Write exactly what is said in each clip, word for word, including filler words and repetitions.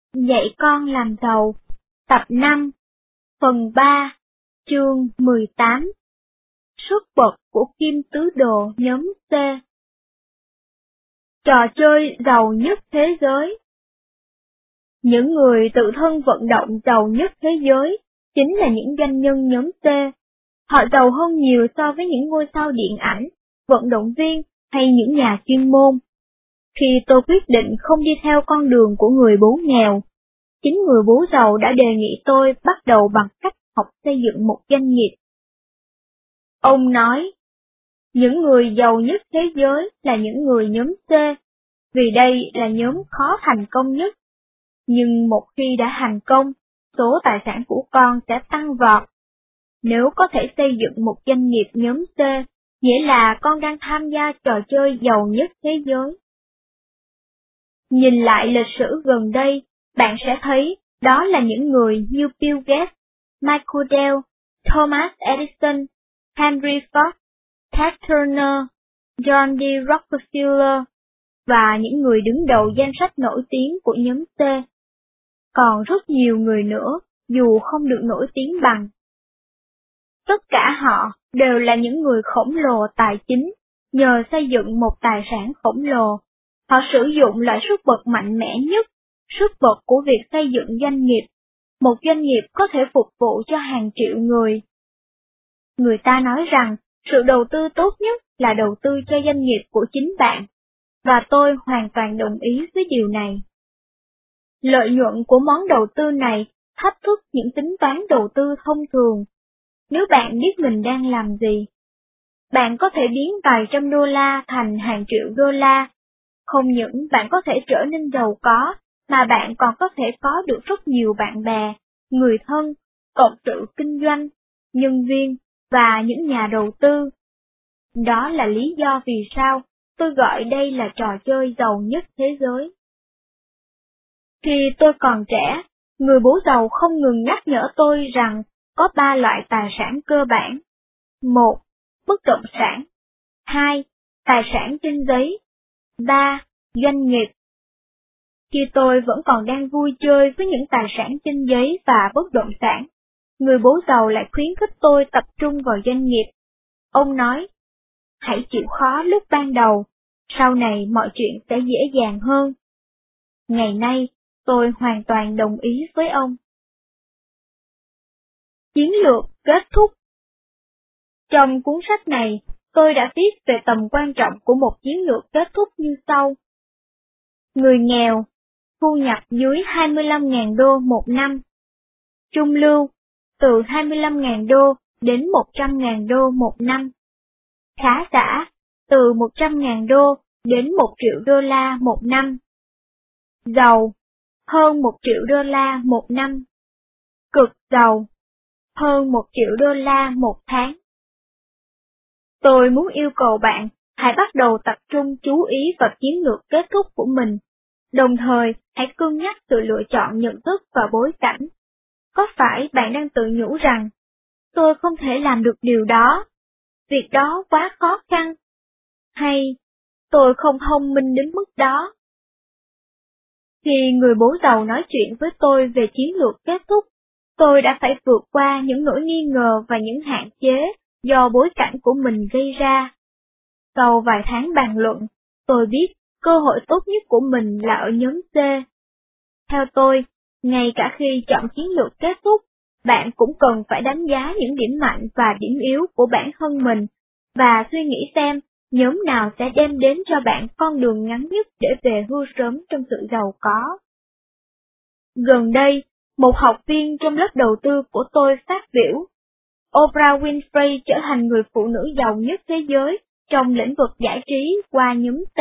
Dạy con làm giàu, tập năm, phần ba, chương mười tám. Xuất bậc của Kim Tứ Đồ nhóm C. Trò chơi giàu nhất thế giới. Những người tự thân vận động giàu nhất thế giới chính là những doanh nhân nhóm C. Họ giàu hơn nhiều so với những ngôi sao điện ảnh, vận động viên hay những nhà chuyên môn. Khi tôi quyết định không đi theo con đường của người bố nghèo, chính người bố giàu đã đề nghị tôi bắt đầu bằng cách học xây dựng một doanh nghiệp. Ông nói, những người giàu nhất thế giới là những người nhóm C, vì đây là nhóm khó thành công nhất. Nhưng một khi đã thành công, số tài sản của con sẽ tăng vọt. Nếu có thể xây dựng một doanh nghiệp nhóm C, nghĩa là con đang tham gia trò chơi giàu nhất thế giới. Nhìn lại lịch sử gần đây, bạn sẽ thấy đó là những người như Bill Gates, Michael Dell, Thomas Edison, Henry Ford, Ted Turner, John D. Rockefeller và những người đứng đầu danh sách nổi tiếng của nhóm C. Còn rất nhiều người nữa, dù không được nổi tiếng bằng. Tất cả họ đều là những người khổng lồ tài chính, nhờ xây dựng một tài sản khổng lồ. Họ sử dụng loại sức bật mạnh mẽ nhất, sức bật của việc xây dựng doanh nghiệp. Một doanh nghiệp có thể phục vụ cho hàng triệu người. Người ta nói rằng, sự đầu tư tốt nhất là đầu tư cho doanh nghiệp của chính bạn, và tôi hoàn toàn đồng ý với điều này. Lợi nhuận của món đầu tư này thách thức những tính toán đầu tư thông thường. Nếu bạn biết mình đang làm gì, bạn có thể biến vài trăm đô la thành hàng triệu đô la. Không những bạn có thể trở nên giàu có, mà bạn còn có thể có được rất nhiều bạn bè, người thân, cộng sự kinh doanh, nhân viên và những nhà đầu tư. Đó là lý do vì sao tôi gọi đây là trò chơi giàu nhất thế giới. Khi tôi còn trẻ, người bố giàu không ngừng nhắc nhở tôi rằng có ba loại tài sản cơ bản. Một, bất động sản. Hai, tài sản trên giấy. Ba, doanh nghiệp. Khi tôi vẫn còn đang vui chơi với những tài sản trên giấy và bất động sản, người bố giàu lại khuyến khích tôi tập trung vào doanh nghiệp. Ông nói, hãy chịu khó lúc ban đầu, sau này mọi chuyện sẽ dễ dàng hơn. Ngày nay, tôi hoàn toàn đồng ý với ông. Chiến lược kết thúc. Trong cuốn sách này, tôi đã viết về tầm quan trọng của một chiến lược kết thúc như sau. Người nghèo, thu nhập dưới hai mươi lăm nghìn đô một năm. Trung lưu, từ hai mươi lăm nghìn đô đến một trăm nghìn đô một năm. Khá giả, từ một trăm nghìn đô đến một triệu đô la một năm. Giàu, hơn một triệu đô la một năm. Cực giàu, hơn một triệu đô la một tháng. Tôi muốn yêu cầu bạn hãy bắt đầu tập trung chú ý vào chiến lược kết thúc của mình, đồng thời hãy cân nhắc sự lựa chọn nhận thức và bối cảnh. Có phải bạn đang tự nhủ rằng, tôi không thể làm được điều đó, việc đó quá khó khăn, hay tôi không thông minh đến mức đó? Khi người bố giàu nói chuyện với tôi về chiến lược kết thúc, tôi đã phải vượt qua những nỗi nghi ngờ và những hạn chế do bối cảnh của mình gây ra. Sau vài tháng bàn luận, tôi biết cơ hội tốt nhất của mình là ở nhóm C. Theo tôi, ngay cả khi chọn chiến lược kết thúc, bạn cũng cần phải đánh giá những điểm mạnh và điểm yếu của bản thân mình, và suy nghĩ xem nhóm nào sẽ đem đến cho bạn con đường ngắn nhất để về hưu sớm trong sự giàu có. Gần đây, một học viên trong lớp đầu tư của tôi phát biểu, Oprah Winfrey trở thành người phụ nữ giàu nhất thế giới trong lĩnh vực giải trí qua nhóm T.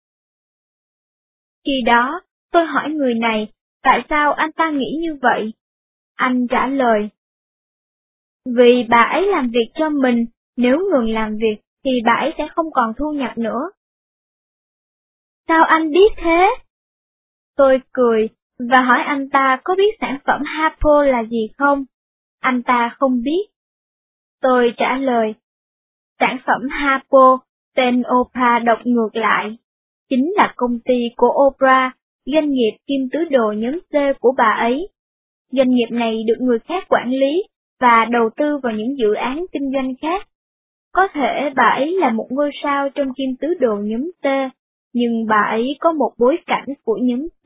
Khi đó, tôi hỏi người này, tại sao anh ta nghĩ như vậy? Anh trả lời, vì bà ấy làm việc cho mình, nếu ngừng làm việc thì bà ấy sẽ không còn thu nhập nữa. Sao anh biết thế? Tôi cười và hỏi anh ta có biết sản phẩm Harpo là gì không? Anh ta không biết. Tôi trả lời, sản phẩm Harpo, tên Oprah đọc ngược lại, chính là công ty của Oprah doanh nghiệp kim tứ đồ nhóm C của bà ấy. Doanh nghiệp này được người khác quản lý và đầu tư vào những dự án kinh doanh khác. Có thể bà ấy là một ngôi sao trong kim tứ đồ nhóm C, nhưng bà ấy có một bối cảnh của nhóm C.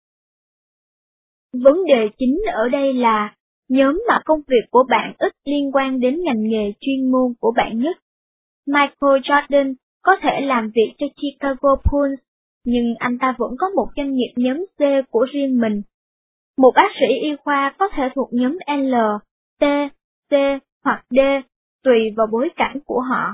Vấn đề chính ở đây là, nhóm mà công việc của bạn ít liên quan đến ngành nghề chuyên môn của bạn nhất. Michael Jordan có thể làm việc cho Chicago Bulls, nhưng anh ta vẫn có một doanh nghiệp nhóm C của riêng mình. Một bác sĩ y khoa có thể thuộc nhóm L, T, C hoặc D, tùy vào bối cảnh của họ.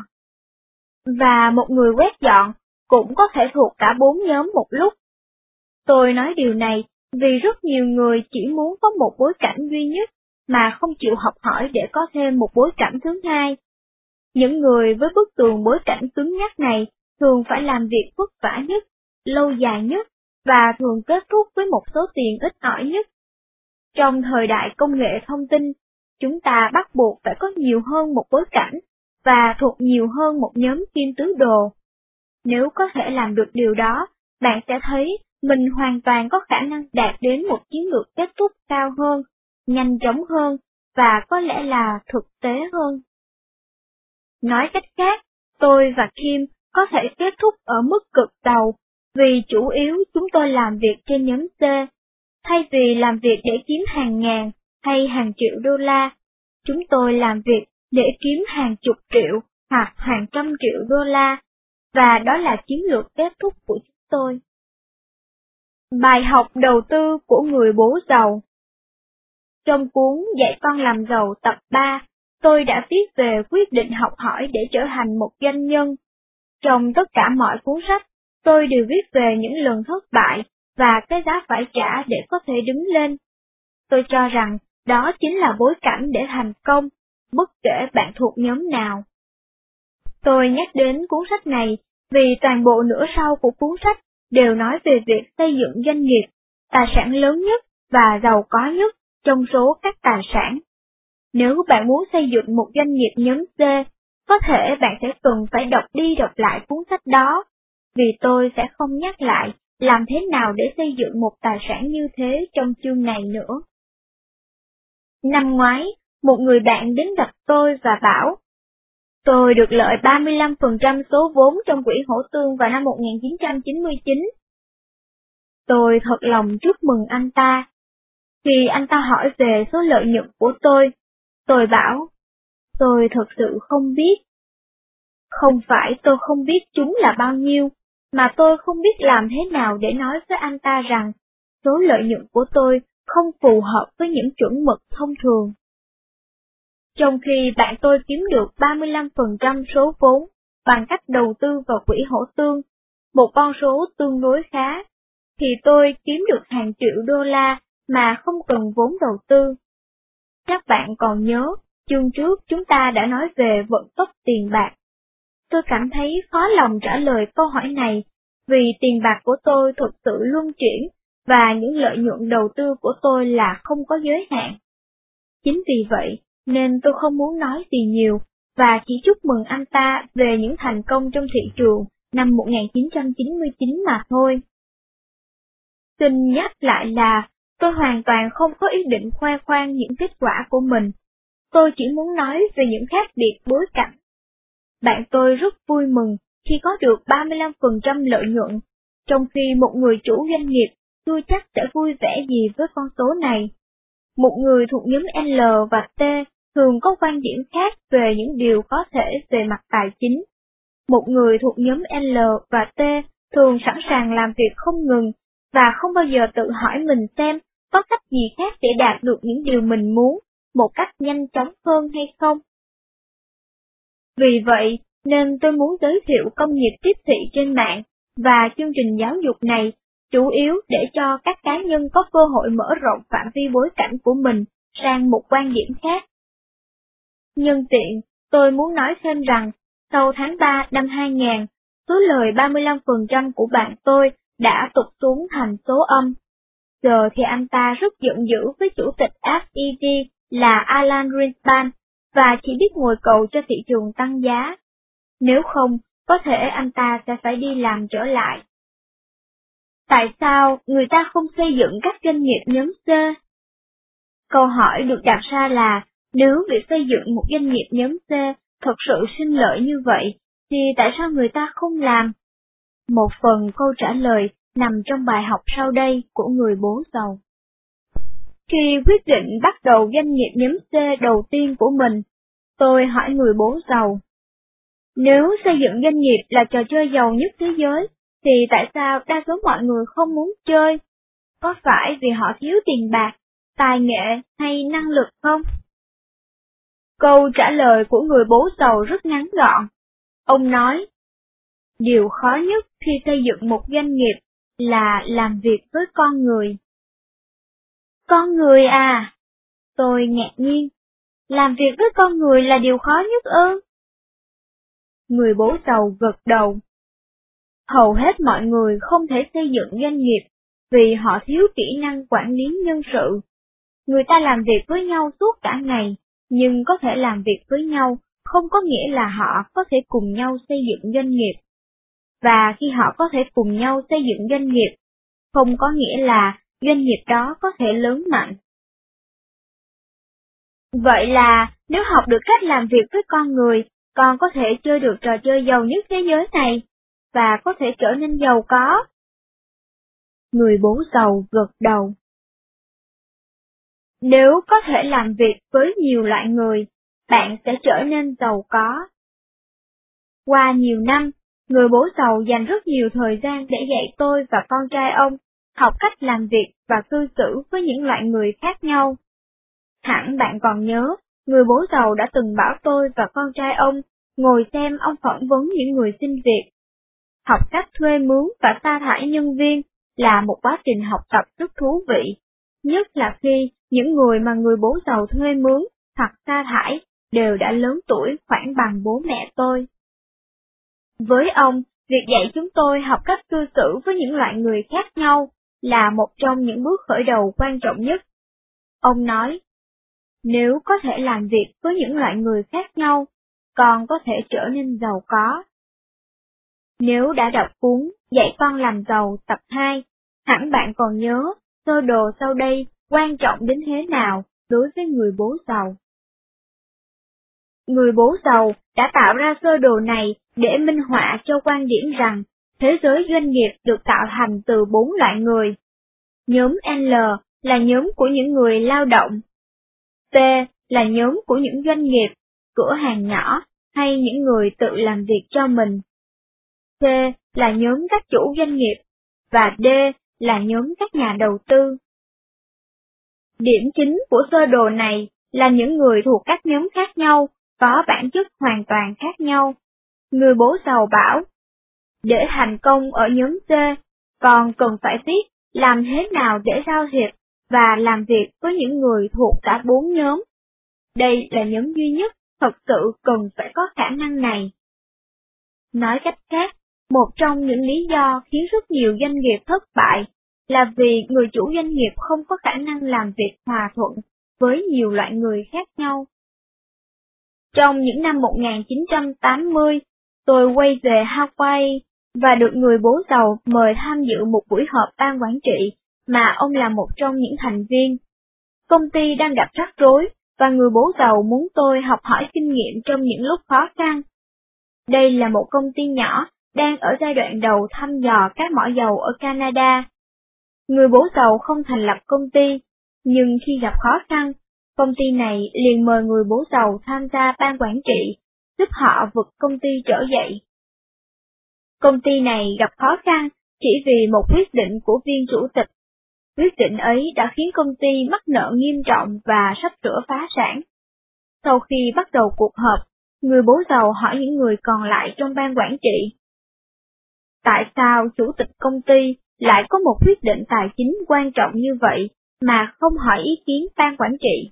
Và một người quét dọn cũng có thể thuộc cả bốn nhóm một lúc. Tôi nói điều này vì rất nhiều người chỉ muốn có một bối cảnh duy nhất mà không chịu học hỏi để có thêm một bối cảnh thứ hai. Những người với bức tường bối cảnh cứng nhắc này thường phải làm việc vất vả nhất, lâu dài nhất và thường kết thúc với một số tiền ít ỏi nhất. Trong thời đại công nghệ thông tin, chúng ta bắt buộc phải có nhiều hơn một bối cảnh và thuộc nhiều hơn một nhóm kim tứ đồ. Nếu có thể làm được điều đó, bạn sẽ thấy mình hoàn toàn có khả năng đạt đến một chiến lược kết thúc cao hơn, nhanh chóng hơn và có lẽ là thực tế hơn. Nói cách khác, tôi và Kim có thể kết thúc ở mức cực đầu, vì chủ yếu chúng tôi làm việc trên nhóm C. Thay vì làm việc để kiếm hàng ngàn hay hàng triệu đô la, chúng tôi làm việc để kiếm hàng chục triệu hoặc hàng trăm triệu đô la, và đó là chiến lược kết thúc của chúng tôi. Bài học đầu tư của người bố giàu. Trong cuốn Dạy con làm giàu tập ba, tôi đã viết về quyết định học hỏi để trở thành một doanh nhân. Trong tất cả mọi cuốn sách, tôi đều viết về những lần thất bại và cái giá phải trả để có thể đứng lên. Tôi cho rằng đó chính là bối cảnh để thành công, bất kể bạn thuộc nhóm nào. Tôi nhắc đến cuốn sách này vì toàn bộ nửa sau của cuốn sách đều nói về việc xây dựng doanh nghiệp, tài sản lớn nhất và giàu có nhất trong số các tài sản. Nếu bạn muốn xây dựng một doanh nghiệp nhóm C, có thể bạn sẽ cần phải đọc đi đọc lại cuốn sách đó, vì tôi sẽ không nhắc lại làm thế nào để xây dựng một tài sản như thế trong chương này nữa. Năm ngoái, một người bạn đến gặp tôi và bảo, tôi được lợi ba mươi lăm phần trăm số vốn trong quỹ hỗ tương vào năm một nghìn chín trăm chín mươi chín. Tôi thật lòng chúc mừng anh ta. Khi anh ta hỏi về số lợi nhuận của tôi, tôi bảo, tôi thật sự không biết. Không phải tôi không biết chúng là bao nhiêu, mà tôi không biết làm thế nào để nói với anh ta rằng số lợi nhuận của tôi không phù hợp với những chuẩn mực thông thường. Trong khi bạn tôi kiếm được ba mươi lăm phần trăm số vốn bằng cách đầu tư vào quỹ hỗ tương, một con số tương đối khá, thì tôi kiếm được hàng triệu đô la mà không cần vốn đầu tư. Các bạn còn nhớ, chương trước chúng ta đã nói về vận tốc tiền bạc. Tôi cảm thấy khó lòng trả lời câu hỏi này, vì tiền bạc của tôi thực sự luân chuyển, và những lợi nhuận đầu tư của tôi là không có giới hạn. Chính vì vậy, nên tôi không muốn nói gì nhiều, và chỉ chúc mừng anh ta về những thành công trong thị trường năm một nghìn chín trăm chín mươi chín mà thôi. Xin nhắc lại là, tôi hoàn toàn không có ý định khoe khoang những kết quả của mình. Tôi chỉ muốn nói về những khác biệt bối cảnh. Bạn tôi rất vui mừng khi có được ba mươi lăm phần trăm lợi nhuận, trong khi một người chủ doanh nghiệp chưa chắc sẽ vui vẻ gì với con số này. Một người thuộc nhóm L và T thường có quan điểm khác về những điều có thể về mặt tài chính. Một người thuộc nhóm L và T thường sẵn sàng làm việc không ngừng và không bao giờ tự hỏi mình xem có cách gì khác để đạt được những điều mình muốn một cách nhanh chóng hơn hay không. Vì vậy, nên tôi muốn giới thiệu công nghiệp tiếp thị trên mạng và chương trình giáo dục này chủ yếu để cho các cá nhân có cơ hội mở rộng phạm vi bối cảnh của mình sang một quan điểm khác. Nhân tiện, tôi muốn nói thêm rằng, sau tháng ba năm hai nghìn, số lời ba mươi lăm phần trăm của bạn tôi đã tụt xuống thành số âm. Giờ thì anh ta rất giận dữ với chủ tịch ép e giê là Alan Greenspan, và chỉ biết ngồi cầu cho thị trường tăng giá. Nếu không, có thể anh ta sẽ phải đi làm trở lại. Tại sao người ta không xây dựng các doanh nghiệp nhóm C? Câu hỏi được đặt ra là, nếu việc xây dựng một doanh nghiệp nhóm C thật sự sinh lợi như vậy, thì tại sao người ta không làm? Một phần câu trả lời nằm trong bài học sau đây của người bố giàu. Khi quyết định bắt đầu doanh nghiệp nhóm C đầu tiên của mình, tôi hỏi người bố giàu. Nếu xây dựng doanh nghiệp là trò chơi giàu nhất thế giới, thì tại sao đa số mọi người không muốn chơi? Có phải vì họ thiếu tiền bạc, tài nghệ hay năng lực không? Câu trả lời của người bố giàu rất ngắn gọn. Ông nói, điều khó nhất khi xây dựng một doanh nghiệp là làm việc với con người. Con người à? Tôi ngạc nhiên. Làm việc với con người là điều khó nhất ư? Người bố giàu gật đầu. Hầu hết mọi người không thể xây dựng doanh nghiệp vì họ thiếu kỹ năng quản lý nhân sự. Người ta làm việc với nhau suốt cả ngày, nhưng có thể làm việc với nhau không có nghĩa là họ có thể cùng nhau xây dựng doanh nghiệp. Và khi họ có thể cùng nhau xây dựng doanh nghiệp, không có nghĩa là doanh nghiệp đó có thể lớn mạnh. Vậy là, nếu học được cách làm việc với con người, con có thể chơi được trò chơi giàu nhất thế giới này, và có thể trở nên giàu có. Người bố giàu gật đầu. Nếu có thể làm việc với nhiều loại người, bạn sẽ trở nên giàu có. Qua nhiều năm, người bố giàu dành rất nhiều thời gian để dạy tôi và con trai ông học cách làm việc và cư xử với những loại người khác nhau. Hẳn bạn còn nhớ, người bố giàu đã từng bảo tôi và con trai ông ngồi xem ông phỏng vấn những người xin việc. Học cách thuê mướn và sa thải nhân viên là một quá trình học tập rất thú vị, nhất là khi những người mà người bố giàu thuê mướn hoặc sa thải đều đã lớn tuổi khoảng bằng bố mẹ tôi. Với ông, việc dạy chúng tôi học cách cư xử với những loại người khác nhau là một trong những bước khởi đầu quan trọng nhất. Ông nói, nếu có thể làm việc với những loại người khác nhau, con có thể trở nên giàu có. Nếu đã đọc cuốn Dạy con làm giàu tập hai, hẳn bạn còn nhớ sơ đồ sau đây quan trọng đến thế nào đối với người bố giàu. Người bố giàu đã tạo ra sơ đồ này để minh họa cho quan điểm rằng thế giới doanh nghiệp được tạo thành từ bốn loại người. Nhóm L là nhóm của những người lao động. T là nhóm của những doanh nghiệp, cửa hàng nhỏ hay những người tự làm việc cho mình. C là nhóm các chủ doanh nghiệp, và D là nhóm các nhà đầu tư. Điểm chính của sơ đồ này là những người thuộc các nhóm khác nhau, có bản chất hoàn toàn khác nhau. Người bố giàu bảo, để thành công ở nhóm C, còn cần phải biết làm thế nào để giao thiệp và làm việc với những người thuộc cả bốn nhóm. Đây là nhóm duy nhất thật sự cần phải có khả năng này. Nói cách khác, một trong những lý do khiến rất nhiều doanh nghiệp thất bại là vì người chủ doanh nghiệp không có khả năng làm việc hòa thuận với nhiều loại người khác nhau. Trong những năm một nghìn chín trăm tám mươi, tôi quay về Hawaii và được người bố giàu mời tham dự một buổi họp ban quản trị mà ông là một trong những thành viên. Công ty đang gặp rắc rối và người bố giàu muốn tôi học hỏi kinh nghiệm trong những lúc khó khăn. Đây là một công ty nhỏ đang ở giai đoạn đầu thăm dò các mỏ dầu ở Canada. Người bố giàu không thành lập công ty, nhưng khi gặp khó khăn, công ty này liền mời người bố giàu tham gia ban quản trị, giúp họ vực công ty trở dậy. Công ty này gặp khó khăn chỉ vì một quyết định của viên chủ tịch. Quyết định ấy đã khiến công ty mắc nợ nghiêm trọng và sắp sửa phá sản. Sau khi bắt đầu cuộc họp, người bố giàu hỏi những người còn lại trong ban quản trị. Tại sao chủ tịch công ty lại có một quyết định tài chính quan trọng như vậy mà không hỏi ý kiến ban quản trị?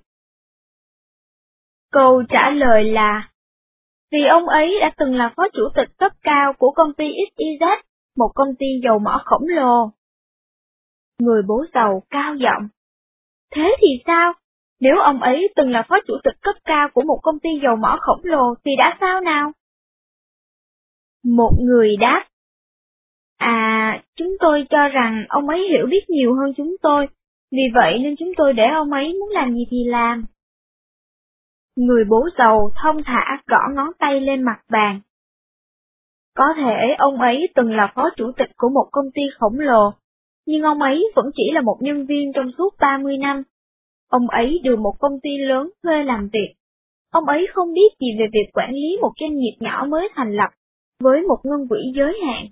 Câu trả lời là, vì ông ấy đã từng là phó chủ tịch cấp cao của công ty ích i dét, một công ty dầu mỏ khổng lồ. Người bố giàu cao giọng. Thế thì sao? Nếu ông ấy từng là phó chủ tịch cấp cao của một công ty dầu mỏ khổng lồ thì đã sao nào? Một người đáp. À, chúng tôi cho rằng ông ấy hiểu biết nhiều hơn chúng tôi, vì vậy nên chúng tôi để ông ấy muốn làm gì thì làm. Người bố giàu thong thả gõ ngón tay lên mặt bàn. Có thể ông ấy từng là phó chủ tịch của một công ty khổng lồ, nhưng ông ấy vẫn chỉ là một nhân viên trong suốt ba mươi năm. Ông ấy được một công ty lớn thuê làm việc. Ông ấy không biết gì về việc quản lý một doanh nghiệp nhỏ mới thành lập, với một ngân quỹ giới hạn.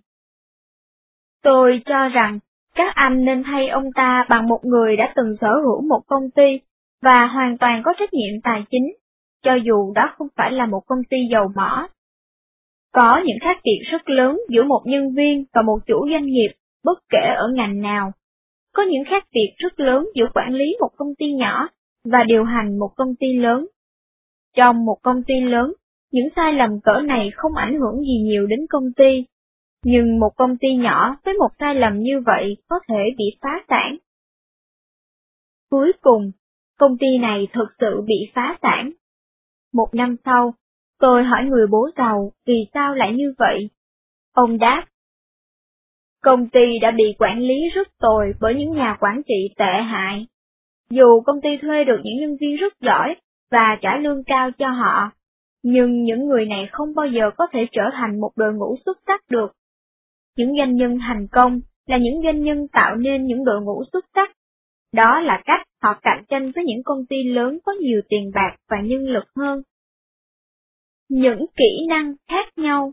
Tôi cho rằng, các anh nên thay ông ta bằng một người đã từng sở hữu một công ty, và hoàn toàn có trách nhiệm tài chính, cho dù đó không phải là một công ty dầu mỏ. Có những khác biệt rất lớn giữa một nhân viên và một chủ doanh nghiệp, bất kể ở ngành nào. Có những khác biệt rất lớn giữa quản lý một công ty nhỏ và điều hành một công ty lớn. Trong một công ty lớn, những sai lầm cỡ này không ảnh hưởng gì nhiều đến công ty. Nhưng một công ty nhỏ với một sai lầm như vậy có thể bị phá sản. Cuối cùng, công ty này thực sự bị phá sản. Một năm sau, tôi hỏi người bố giàu vì sao lại như vậy. Ông đáp, công ty đã bị quản lý rất tồi bởi những nhà quản trị tệ hại. Dù công ty thuê được những nhân viên rất giỏi và trả lương cao cho họ, nhưng những người này không bao giờ có thể trở thành một đội ngũ xuất sắc được. Những doanh nhân thành công là những doanh nhân tạo nên những đội ngũ xuất sắc. Đó là cách họ cạnh tranh với những công ty lớn có nhiều tiền bạc và nhân lực hơn. Những kỹ năng khác nhau.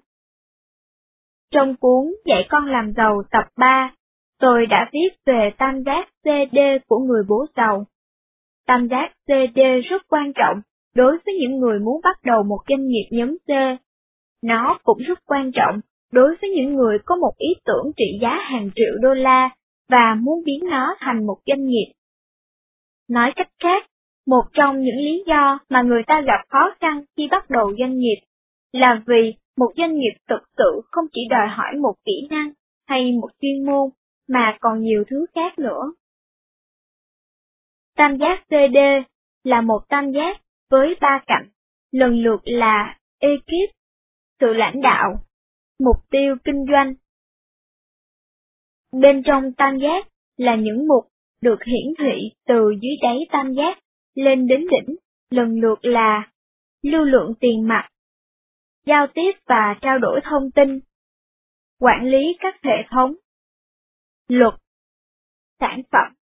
Trong cuốn Dạy con làm giàu tập ba, tôi đã viết về tam giác xê đê của người bố giàu. Tam giác xê đê rất quan trọng đối với những người muốn bắt đầu một doanh nghiệp nhóm C. Nó cũng rất quan trọng đối với những người có một ý tưởng trị giá hàng triệu đô la và muốn biến nó thành một doanh nghiệp. Nói cách khác, một trong những lý do mà người ta gặp khó khăn khi bắt đầu doanh nghiệp là vì một doanh nghiệp thực sự không chỉ đòi hỏi một kỹ năng hay một chuyên môn, mà còn nhiều thứ khác nữa. Tam giác xê đê là một tam giác với ba cạnh, lần lượt là ekip, sự lãnh đạo, mục tiêu kinh doanh. Bên trong tam giác là những mục được hiển thị từ dưới đáy tam giác lên đến đỉnh, lần lượt là lưu lượng tiền mặt, giao tiếp và trao đổi thông tin, quản lý các hệ thống, luật, sản phẩm.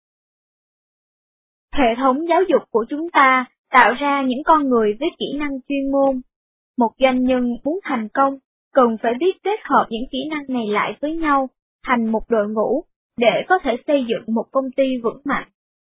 Hệ thống giáo dục của chúng ta tạo ra những con người với kỹ năng chuyên môn. Một doanh nhân muốn thành công cần phải biết kết hợp những kỹ năng này lại với nhau thành một đội ngũ để có thể xây dựng một công ty vững mạnh.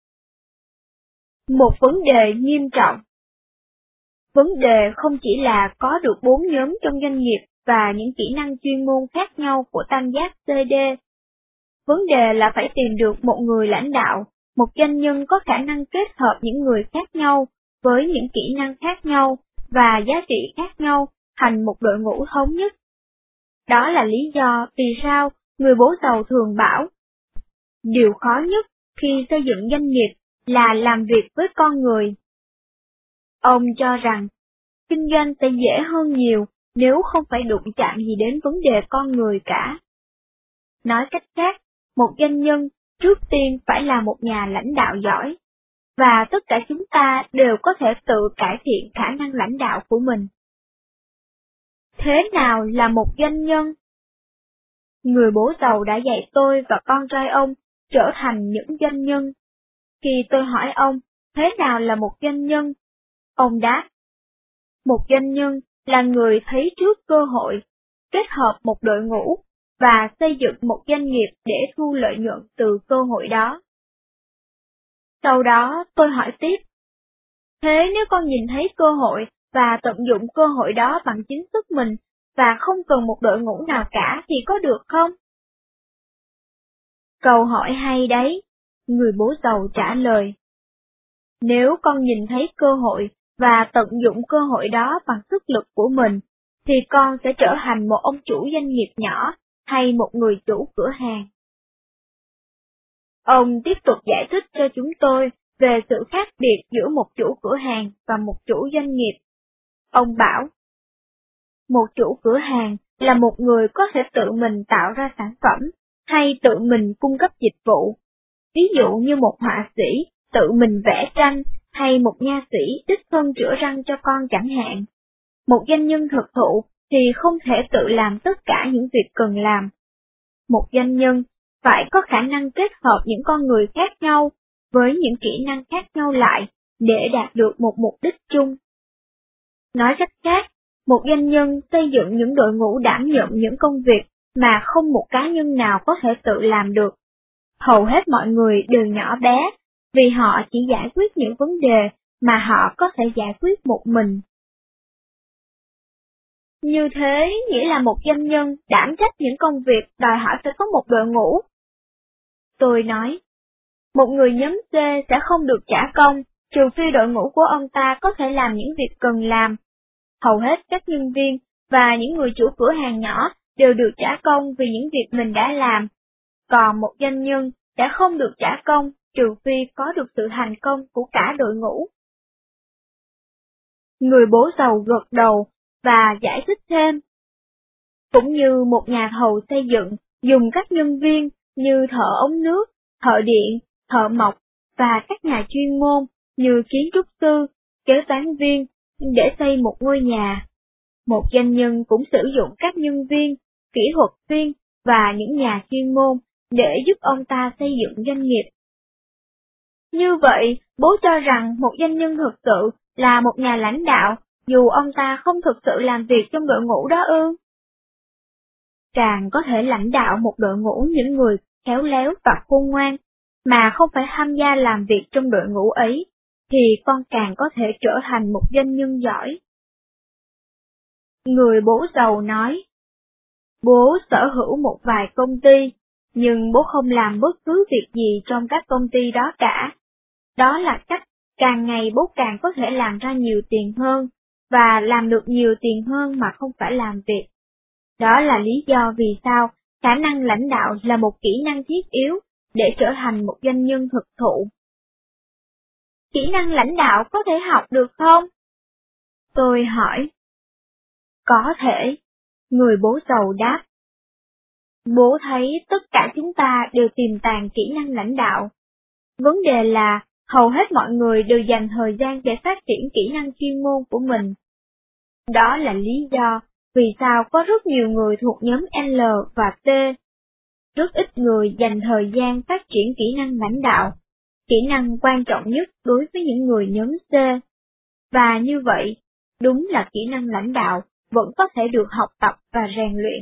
Một vấn đề nghiêm trọng. Vấn đề không chỉ là có được bốn nhóm trong doanh nghiệp và những kỹ năng chuyên môn khác nhau của tam giác xê đê. Vấn đề là phải tìm được một người lãnh đạo, một doanh nhân có khả năng kết hợp những người khác nhau với những kỹ năng khác nhau và giá trị khác nhau thành một đội ngũ thống nhất. Đó là lý do vì sao người bố giàu thường bảo, điều khó nhất khi xây dựng doanh nghiệp là làm việc với con người. Ông cho rằng, kinh doanh sẽ dễ hơn nhiều nếu không phải đụng chạm gì đến vấn đề con người cả. Nói cách khác, một doanh nhân trước tiên phải là một nhà lãnh đạo giỏi, và tất cả chúng ta đều có thể tự cải thiện khả năng lãnh đạo của mình. Thế nào là một doanh nhân? Người bố giàu đã dạy tôi và con trai ông trở thành những doanh nhân. Khi tôi hỏi ông, thế nào là một doanh nhân? Ông đáp, một doanh nhân là người thấy trước cơ hội, kết hợp một đội ngũ, và xây dựng một doanh nghiệp để thu lợi nhuận từ cơ hội đó. Sau đó tôi hỏi tiếp, thế nếu con nhìn thấy cơ hội và tận dụng cơ hội đó bằng chính sức mình, và không cần một đội ngũ nào cả thì có được không? Câu hỏi hay đấy, người bố giàu trả lời. Nếu con nhìn thấy cơ hội và tận dụng cơ hội đó bằng sức lực của mình, thì con sẽ trở thành một ông chủ doanh nghiệp nhỏ hay một người chủ cửa hàng. Ông tiếp tục giải thích cho chúng tôi về sự khác biệt giữa một chủ cửa hàng và một chủ doanh nghiệp. Ông bảo, một chủ cửa hàng là một người có thể tự mình tạo ra sản phẩm, hay tự mình cung cấp dịch vụ. Ví dụ như một họa sĩ tự mình vẽ tranh, hay một nha sĩ đích thân rửa răng cho con chẳng hạn. Một doanh nhân thực thụ thì không thể tự làm tất cả những việc cần làm. Một doanh nhân phải có khả năng kết hợp những con người khác nhau với những kỹ năng khác nhau lại để đạt được một mục đích chung. Nói cách khác, một doanh nhân xây dựng những đội ngũ đảm nhận những công việc mà không một cá nhân nào có thể tự làm được. Hầu hết mọi người đều nhỏ bé, vì họ chỉ giải quyết những vấn đề mà họ có thể giải quyết một mình. Như thế nghĩa là một doanh nhân đảm trách những công việc đòi hỏi phải có một đội ngũ. Tôi nói, một người nhóm C sẽ không được trả công, trừ phi đội ngũ của ông ta có thể làm những việc cần làm. Hầu hết các nhân viên và những người chủ cửa hàng nhỏ đều được trả công vì những việc mình đã làm. Còn một doanh nhân sẽ không được trả công, trừ phi có được sự thành công của cả đội ngũ. Người bố giàu gật đầu và giải thích thêm. Cũng như một nhà thầu xây dựng dùng các nhân viên như thợ ống nước, thợ điện, thợ mộc và các nhà chuyên môn như kiến trúc sư, kế toán viên để xây một ngôi nhà. Một doanh nhân cũng sử dụng các nhân viên, kỹ thuật viên và những nhà chuyên môn để giúp ông ta xây dựng doanh nghiệp. Như vậy, bố cho rằng một doanh nhân thực sự là một nhà lãnh đạo, dù ông ta không thực sự làm việc trong đội ngũ đó ư? Càng có thể lãnh đạo một đội ngũ những người khéo léo và khôn ngoan, mà không phải tham gia làm việc trong đội ngũ ấy, thì con càng có thể trở thành một doanh nhân giỏi. Người bố giàu nói, bố sở hữu một vài công ty, nhưng bố không làm bất cứ việc gì trong các công ty đó cả. Đó là cách càng ngày bố càng có thể làm ra nhiều tiền hơn, và làm được nhiều tiền hơn mà không phải làm việc. Đó là lý do vì sao khả năng lãnh đạo là một kỹ năng thiết yếu để trở thành một doanh nhân thực thụ. Kỹ năng lãnh đạo có thể học được không? Tôi hỏi. Có thể, người bố giàu đáp. Bố thấy tất cả chúng ta đều tiềm tàng kỹ năng lãnh đạo. Vấn đề là hầu hết mọi người đều dành thời gian để phát triển kỹ năng chuyên môn của mình. Đó là lý do vì sao có rất nhiều người thuộc nhóm L và T. Rất ít người dành thời gian phát triển kỹ năng lãnh đạo, kỹ năng quan trọng nhất đối với những người nhóm C. Và như vậy, đúng là kỹ năng lãnh đạo vẫn có thể được học tập và rèn luyện.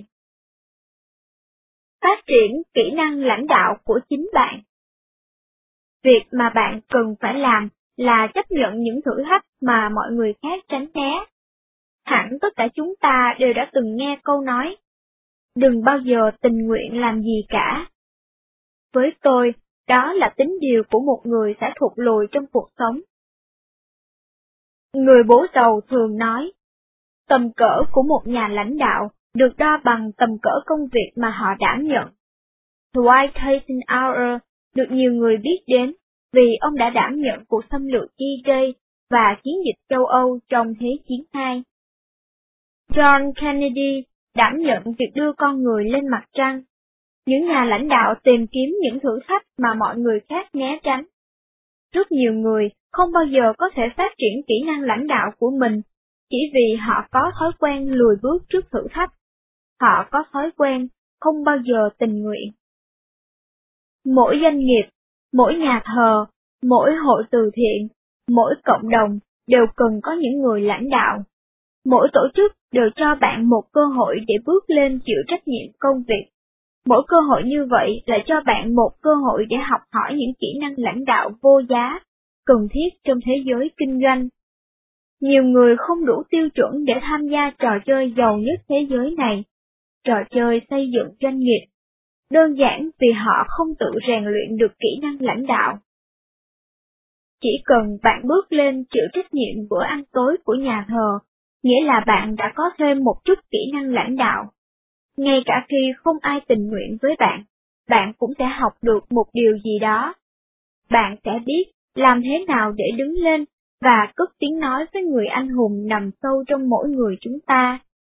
Phát triển kỹ năng lãnh đạo của chính bạn. Việc mà bạn cần phải làm là chấp nhận những thử thách mà mọi người khác tránh né. Hẳn tất cả chúng ta đều đã từng nghe câu nói, đừng bao giờ tình nguyện làm gì cả. Với tôi, đó là tính điều của một người sẽ thụt lùi trong cuộc sống. Người bố giàu thường nói, tầm cỡ của một nhà lãnh đạo được đo bằng tầm cỡ công việc mà họ đảm nhận. Dwight Eisenhower được nhiều người biết đến vì ông đã đảm nhận cuộc xâm lược D-Day và chiến dịch châu Âu trong Thế chiến hai. John Kennedy đảm nhận việc đưa con người lên mặt trăng. Những nhà lãnh đạo tìm kiếm những thử thách mà mọi người khác né tránh. Rất nhiều người không bao giờ có thể phát triển kỹ năng lãnh đạo của mình, chỉ vì họ có thói quen lùi bước trước thử thách. Họ có thói quen không bao giờ tình nguyện. Mỗi doanh nghiệp, mỗi nhà thờ, mỗi hội từ thiện, mỗi cộng đồng đều cần có những người lãnh đạo. Mỗi tổ chức đều cho bạn một cơ hội để bước lên chịu trách nhiệm công việc. Mỗi cơ hội như vậy lại cho bạn một cơ hội để học hỏi những kỹ năng lãnh đạo vô giá, cần thiết trong thế giới kinh doanh. Nhiều người không đủ tiêu chuẩn để tham gia trò chơi giàu nhất thế giới này, trò chơi xây dựng doanh nghiệp, đơn giản vì họ không tự rèn luyện được kỹ năng lãnh đạo. Chỉ cần bạn bước lên chịu trách nhiệm bữa ăn tối của nhà thờ, nghĩa là bạn đã có thêm một chút kỹ năng lãnh đạo. Ngay cả khi không ai tình nguyện với bạn, bạn cũng sẽ học được một điều gì đó. Bạn sẽ biết làm thế nào để đứng lên và cất tiếng nói với người anh hùng nằm sâu trong mỗi người chúng ta.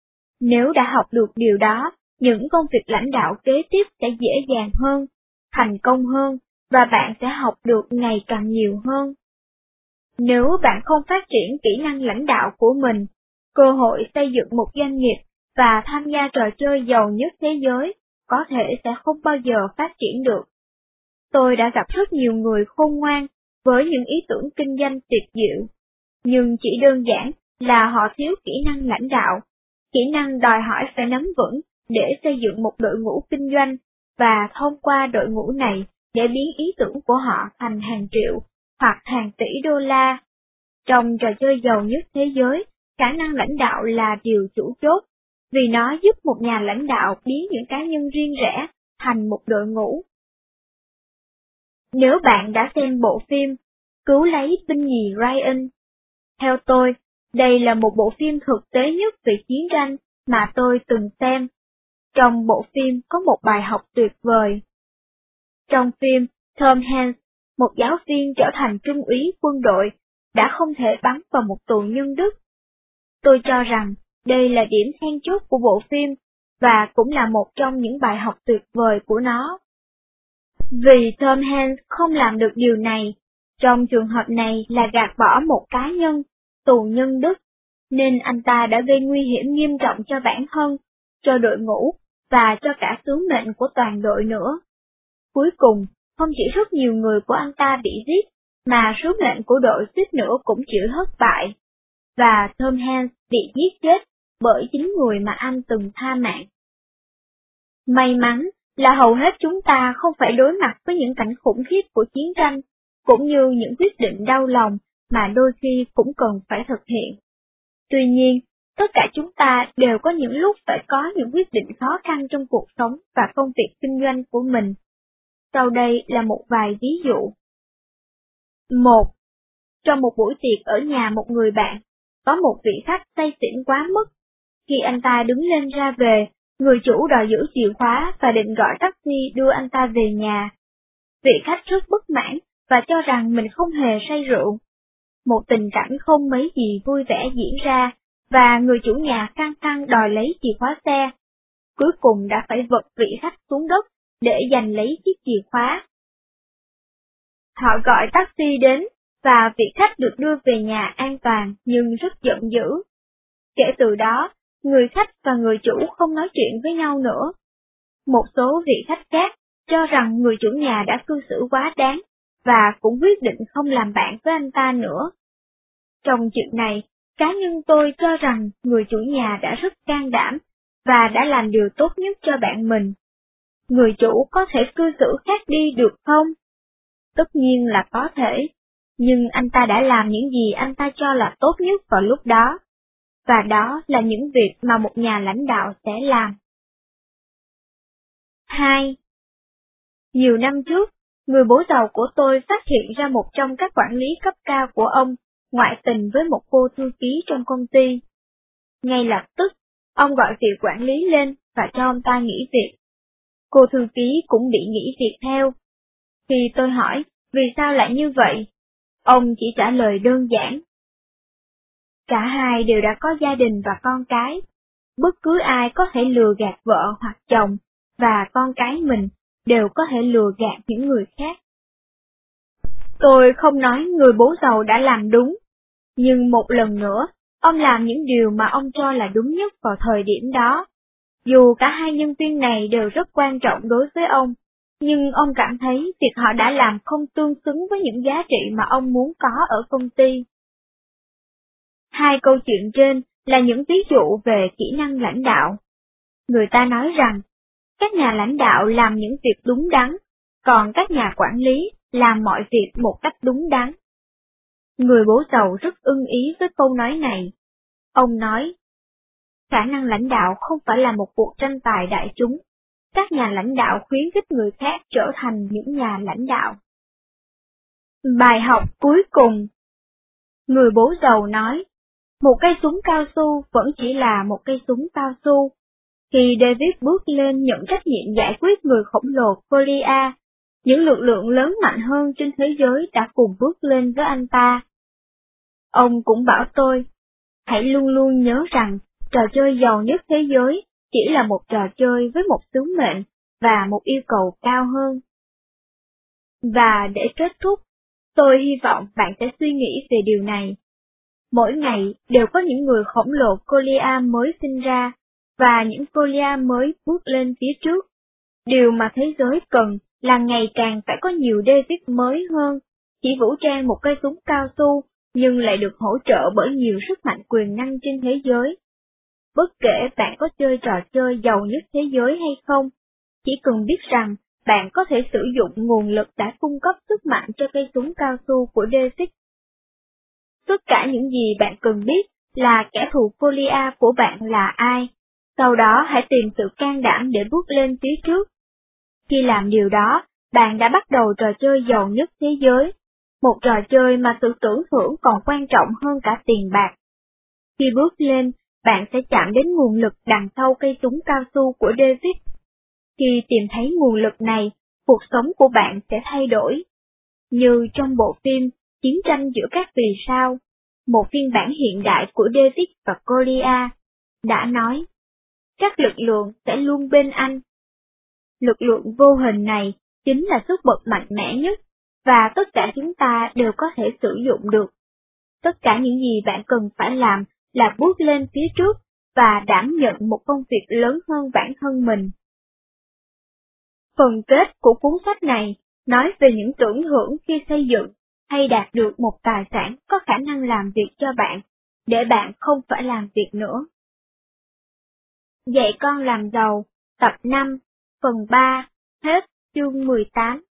Nếu đã học được điều đó, những công việc lãnh đạo kế tiếp sẽ dễ dàng hơn, thành công hơn, và bạn sẽ học được ngày càng nhiều hơn. Nếu bạn không phát triển kỹ năng lãnh đạo của mình, cơ hội xây dựng một doanh nghiệp và tham gia trò chơi giàu nhất thế giới có thể sẽ không bao giờ phát triển được. Tôi đã gặp rất nhiều người khôn ngoan với những ý tưởng kinh doanh tuyệt diệu, nhưng chỉ đơn giản là họ thiếu kỹ năng lãnh đạo, kỹ năng đòi hỏi phải nắm vững để xây dựng một đội ngũ kinh doanh và thông qua đội ngũ này để biến ý tưởng của họ thành hàng triệu hoặc hàng tỷ đô la. Trong trò chơi giàu nhất thế giới, khả năng lãnh đạo là điều chủ chốt, vì nó giúp một nhà lãnh đạo biến những cá nhân riêng rẽ thành một đội ngũ. Nếu bạn đã xem bộ phim Cứu lấy binh nhì Ryan, theo tôi, đây là một bộ phim thực tế nhất về chiến tranh mà tôi từng xem. Trong bộ phim có một bài học tuyệt vời. Trong phim, Tom Hanks, một giáo viên trở thành trung úy quân đội, đã không thể bắn vào một tù nhân Đức. Tôi cho rằng đây là điểm then chốt của bộ phim, và cũng là một trong những bài học tuyệt vời của nó. Vì Tom Hanks không làm được điều này, trong trường hợp này là gạt bỏ một cá nhân, tù nhân Đức, nên anh ta đã gây nguy hiểm nghiêm trọng cho bản thân, cho đội ngũ, và cho cả sứ mệnh của toàn đội nữa. Cuối cùng, không chỉ rất nhiều người của anh ta bị giết, mà sứ mệnh của đội suýt nữa cũng chịu thất bại, và Tom Hanks bị giết chết bởi chính người mà anh từng tha mạng. May mắn là hầu hết chúng ta không phải đối mặt với những cảnh khủng khiếp của chiến tranh, cũng như những quyết định đau lòng mà đôi khi cũng cần phải thực hiện. Tuy nhiên, tất cả chúng ta đều có những lúc phải có những quyết định khó khăn trong cuộc sống và công việc kinh doanh của mình. Sau đây là một vài ví dụ. một. Trong một buổi tiệc ở nhà một người bạn, có một vị khách say xỉn quá mức. Khi anh ta đứng lên ra về, người chủ đòi giữ chìa khóa và định gọi taxi đưa anh ta về nhà. Vị khách rất bất mãn và cho rằng mình không hề say rượu. Một tình cảnh không mấy gì vui vẻ diễn ra, và người chủ nhà căng căng đòi lấy chìa khóa xe. Cuối cùng đã phải vật vị khách xuống đất để giành lấy chiếc chìa khóa. Họ gọi taxi đến, và vị khách được đưa về nhà an toàn nhưng rất giận dữ. Kể từ đó, người khách và người chủ không nói chuyện với nhau nữa. Một số vị khách khác cho rằng người chủ nhà đã cư xử quá đáng, và cũng quyết định không làm bạn với anh ta nữa. Trong chuyện này, cá nhân tôi cho rằng người chủ nhà đã rất can đảm, và đã làm điều tốt nhất cho bạn mình. Người chủ có thể cư xử khác đi được không? Tất nhiên là có thể, nhưng anh ta đã làm những gì anh ta cho là tốt nhất vào lúc đó, và đó là những việc mà một nhà lãnh đạo sẽ làm. hai. Nhiều năm trước, người bố giàu của tôi phát hiện ra một trong các quản lý cấp cao của ông ngoại tình với một cô thư ký trong công ty. Ngay lập tức, ông gọi vị quản lý lên và cho ông ta nghỉ việc. Cô thư ký cũng bị nghỉ việc theo. Khi tôi hỏi vì sao lại như vậy, ông chỉ trả lời đơn giản. Cả hai đều đã có gia đình và con cái. Bất cứ ai có thể lừa gạt vợ hoặc chồng, và con cái mình đều có thể lừa gạt những người khác. Tôi không nói người bố giàu đã làm đúng, nhưng một lần nữa, ông làm những điều mà ông cho là đúng nhất vào thời điểm đó. Dù cả hai nhân viên này đều rất quan trọng đối với ông, nhưng ông cảm thấy việc họ đã làm không tương xứng với những giá trị mà ông muốn có ở công ty. Hai câu chuyện trên là những ví dụ về kỹ năng lãnh đạo. Người ta nói rằng, các nhà lãnh đạo làm những việc đúng đắn, còn các nhà quản lý làm mọi việc một cách đúng đắn. Người bố giàu rất ưng ý với câu nói này. Ông nói, khả năng lãnh đạo không phải là một cuộc tranh tài đại chúng. Các nhà lãnh đạo khuyến khích người khác trở thành những nhà lãnh đạo. Bài học cuối cùng. Người bố giàu nói, một cây súng cao su vẫn chỉ là một cây súng cao su. Khi David bước lên nhận trách nhiệm giải quyết người khổng lồ Goliath, những lực lượng lớn mạnh hơn trên thế giới đã cùng bước lên với anh ta. Ông cũng bảo tôi, hãy luôn luôn nhớ rằng trò chơi giàu nhất thế giới chỉ là một trò chơi với một sứ mệnh và một yêu cầu cao hơn. Và để kết thúc, tôi hy vọng bạn sẽ suy nghĩ về điều này. Mỗi ngày đều có những người khổng lồ Goliath mới sinh ra, và những Goliath mới bước lên phía trước. Điều mà thế giới cần là ngày càng phải có nhiều David mới hơn, chỉ vũ trang một cây súng cao su, nhưng lại được hỗ trợ bởi nhiều sức mạnh quyền năng trên thế giới. Bất kể bạn có chơi trò chơi giàu nhất thế giới hay không, chỉ cần biết rằng bạn có thể sử dụng nguồn lực đã cung cấp sức mạnh cho cây súng cao su của David. Tất cả những gì bạn cần biết là kẻ thù Goliath của bạn là ai, sau đó hãy tìm sự can đảm để bước lên phía trước. Khi làm điều đó, bạn đã bắt đầu trò chơi giàu nhất thế giới, một trò chơi mà sự tưởng thưởng còn quan trọng hơn cả tiền bạc. Khi bước lên, bạn sẽ chạm đến nguồn lực đằng sau cây súng cao su của David. Khi tìm thấy nguồn lực này, cuộc sống của bạn sẽ thay đổi. Như trong bộ phim Chiến tranh giữa các vì sao, một phiên bản hiện đại của David và Goliath đã nói, các lực lượng sẽ luôn bên anh. Lực lượng vô hình này chính là sức bật mạnh mẽ nhất, và tất cả chúng ta đều có thể sử dụng được. Tất cả những gì bạn cần phải làm là bước lên phía trước và đảm nhận một công việc lớn hơn bản thân mình. Phần kết của cuốn sách này nói về những tưởng thưởng khi xây dựng hay đạt được một tài sản có khả năng làm việc cho bạn, để bạn không phải làm việc nữa. Dạy con làm giàu, tập năm, phần ba, hết chương mười tám.